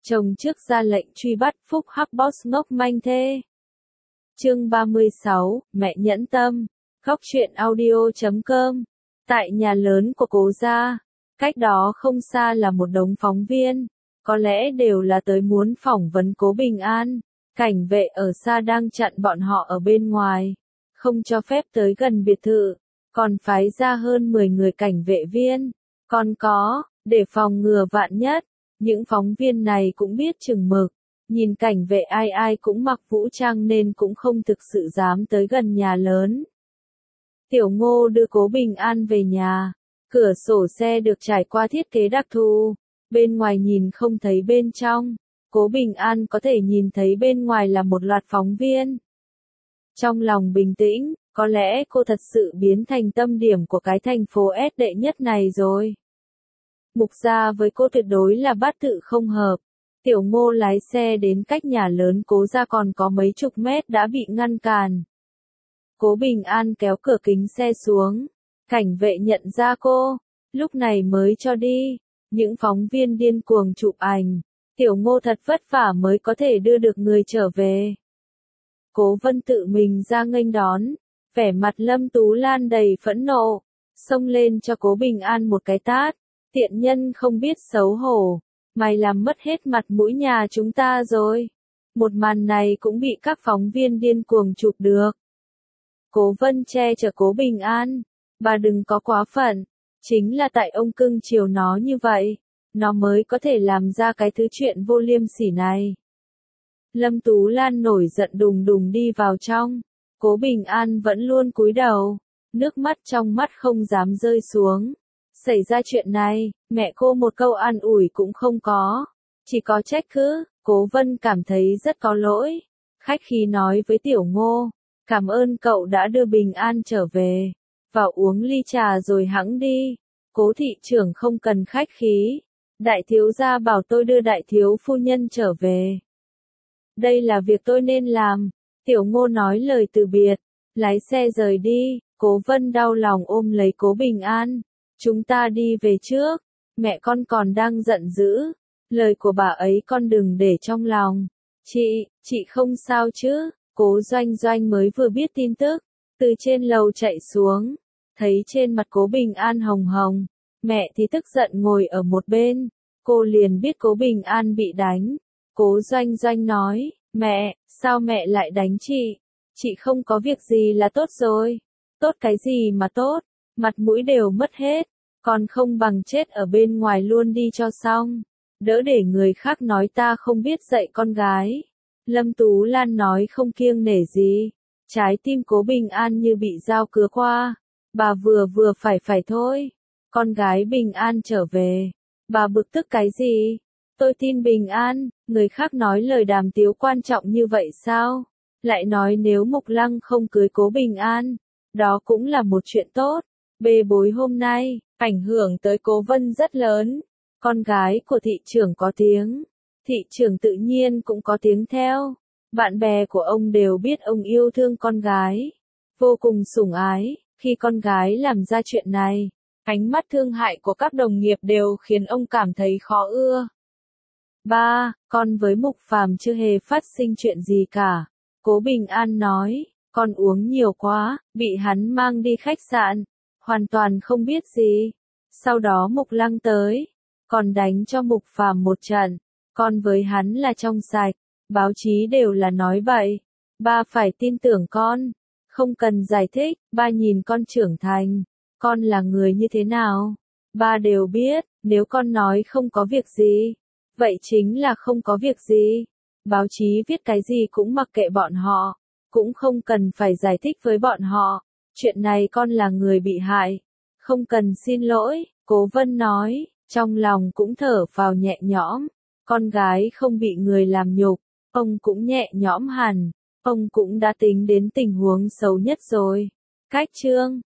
Chồng trước ra lệnh truy bắt Phúc Hắc Boss ngốc manh thê. Chương 36, mẹ nhẫn tâm. Góc truyện audio.com. Tại nhà lớn của cố gia, cách đó không xa là một đống phóng viên, có lẽ đều là tới muốn phỏng vấn Cố Bình An. Cảnh vệ ở xa đang chặn bọn họ ở bên ngoài, không cho phép tới gần biệt thự, còn phái ra hơn 10 người cảnh vệ viên. Còn có, để phòng ngừa vạn nhất, những phóng viên này cũng biết chừng mực, nhìn cảnh vệ ai ai cũng mặc vũ trang nên cũng không thực sự dám tới gần nhà lớn. Tiểu Ngô đưa Cố Bình An về nhà, cửa sổ xe được trải qua thiết kế đặc thù, bên ngoài nhìn không thấy bên trong, Cố Bình An có thể nhìn thấy bên ngoài là một loạt phóng viên. Trong lòng bình tĩnh, có lẽ cô thật sự biến thành tâm điểm của cái thành phố S đệ nhất này rồi. Mục gia với cô tuyệt đối là bát tự không hợp. Tiểu Ngô lái xe đến cách nhà lớn Cố gia còn có mấy chục mét đã bị ngăn cản. Cố Bình An kéo cửa kính xe xuống, cảnh vệ nhận ra cô, lúc này mới cho đi. Những phóng viên điên cuồng chụp ảnh, Tiểu Ngô thật vất vả mới có thể đưa được người trở về. Cố Vân tự mình ra nghênh đón, vẻ mặt Lâm Tú Lan đầy phẫn nộ, xông lên cho Cố Bình An một cái tát. Tiện nhân không biết xấu hổ, mày làm mất hết mặt mũi nhà chúng ta rồi. Một màn này cũng bị các phóng viên điên cuồng chụp được. Cố Vân che chở Cố Bình An, bà đừng có quá phận, chính là tại ông cưng chiều nó như vậy, nó mới có thể làm ra cái thứ chuyện vô liêm sỉ này. Lâm Tú Lan nổi giận đùng đùng đi vào trong, Cố Bình An vẫn luôn cúi đầu, nước mắt trong mắt không dám rơi xuống. Xảy ra chuyện này, mẹ cô một câu an ủi cũng không có, chỉ có trách cứ. Cố Vân cảm thấy rất có lỗi, khách khí nói với Tiểu Ngô, cảm ơn cậu đã đưa Bình An trở về, vào uống ly trà rồi hẵng đi. Cố thị trưởng không cần khách khí, đại thiếu gia bảo tôi đưa đại thiếu phu nhân trở về. Đây là việc tôi nên làm. Tiểu Ngô nói lời từ biệt, lái xe rời đi. Cố Vân đau lòng ôm lấy Cố Bình An. Chúng ta đi về trước, mẹ con còn đang giận dữ, lời của bà ấy con đừng để trong lòng. Chị không sao chứ? Cố Doanh Doanh mới vừa biết tin tức, từ trên lầu chạy xuống, thấy trên mặt Cố Bình An hồng hồng, mẹ thì tức giận ngồi ở một bên, cô liền biết Cố Bình An bị đánh. Cố Doanh Doanh nói, mẹ, sao mẹ lại đánh chị? Chị không có việc gì là tốt rồi. Tốt cái gì mà tốt, mặt mũi đều mất hết, còn không bằng chết ở bên ngoài luôn đi cho xong, đỡ để người khác nói ta không biết dạy con gái. Lâm Tú Lan nói không kiêng nể gì, trái tim Cố Bình An như bị dao cứa qua, bà vừa phải thôi. Con gái Bình An trở về, bà bực tức cái gì? Tôi tin Bình An, người khác nói lời đàm tiếu quan trọng như vậy sao? Lại nói nếu Mục Lăng không cưới Cố Bình An, đó cũng là một chuyện tốt. Bê bối hôm nay, ảnh hưởng tới Cố Vân rất lớn. Con gái của thị trưởng có tiếng, thị trưởng tự nhiên cũng có tiếng theo. Bạn bè của ông đều biết ông yêu thương con gái, vô cùng sủng ái. Khi con gái làm ra chuyện này, ánh mắt thương hại của các đồng nghiệp đều khiến ông cảm thấy khó ưa. Ba, con với Mục Phàm chưa hề phát sinh chuyện gì cả. Cố Bình An nói, con uống nhiều quá, bị hắn mang đi khách sạn, hoàn toàn không biết gì. Sau đó Mục Lăng tới, còn đánh cho Mục Phàm một trận, con với hắn là trong sạch, báo chí đều là nói vậy. Ba phải tin tưởng con, không cần giải thích, ba nhìn con trưởng thành, con là người như thế nào, ba đều biết, nếu con nói không có việc gì, vậy chính là không có việc gì. Báo chí viết cái gì cũng mặc kệ bọn họ, cũng không cần phải giải thích với bọn họ. Chuyện này con là người bị hại, không cần xin lỗi. Cố Vân nói, trong lòng cũng thở phào nhẹ nhõm. Con gái không bị người làm nhục, ông cũng nhẹ nhõm hẳn. Ông cũng đã tính đến tình huống xấu nhất rồi. Cách chương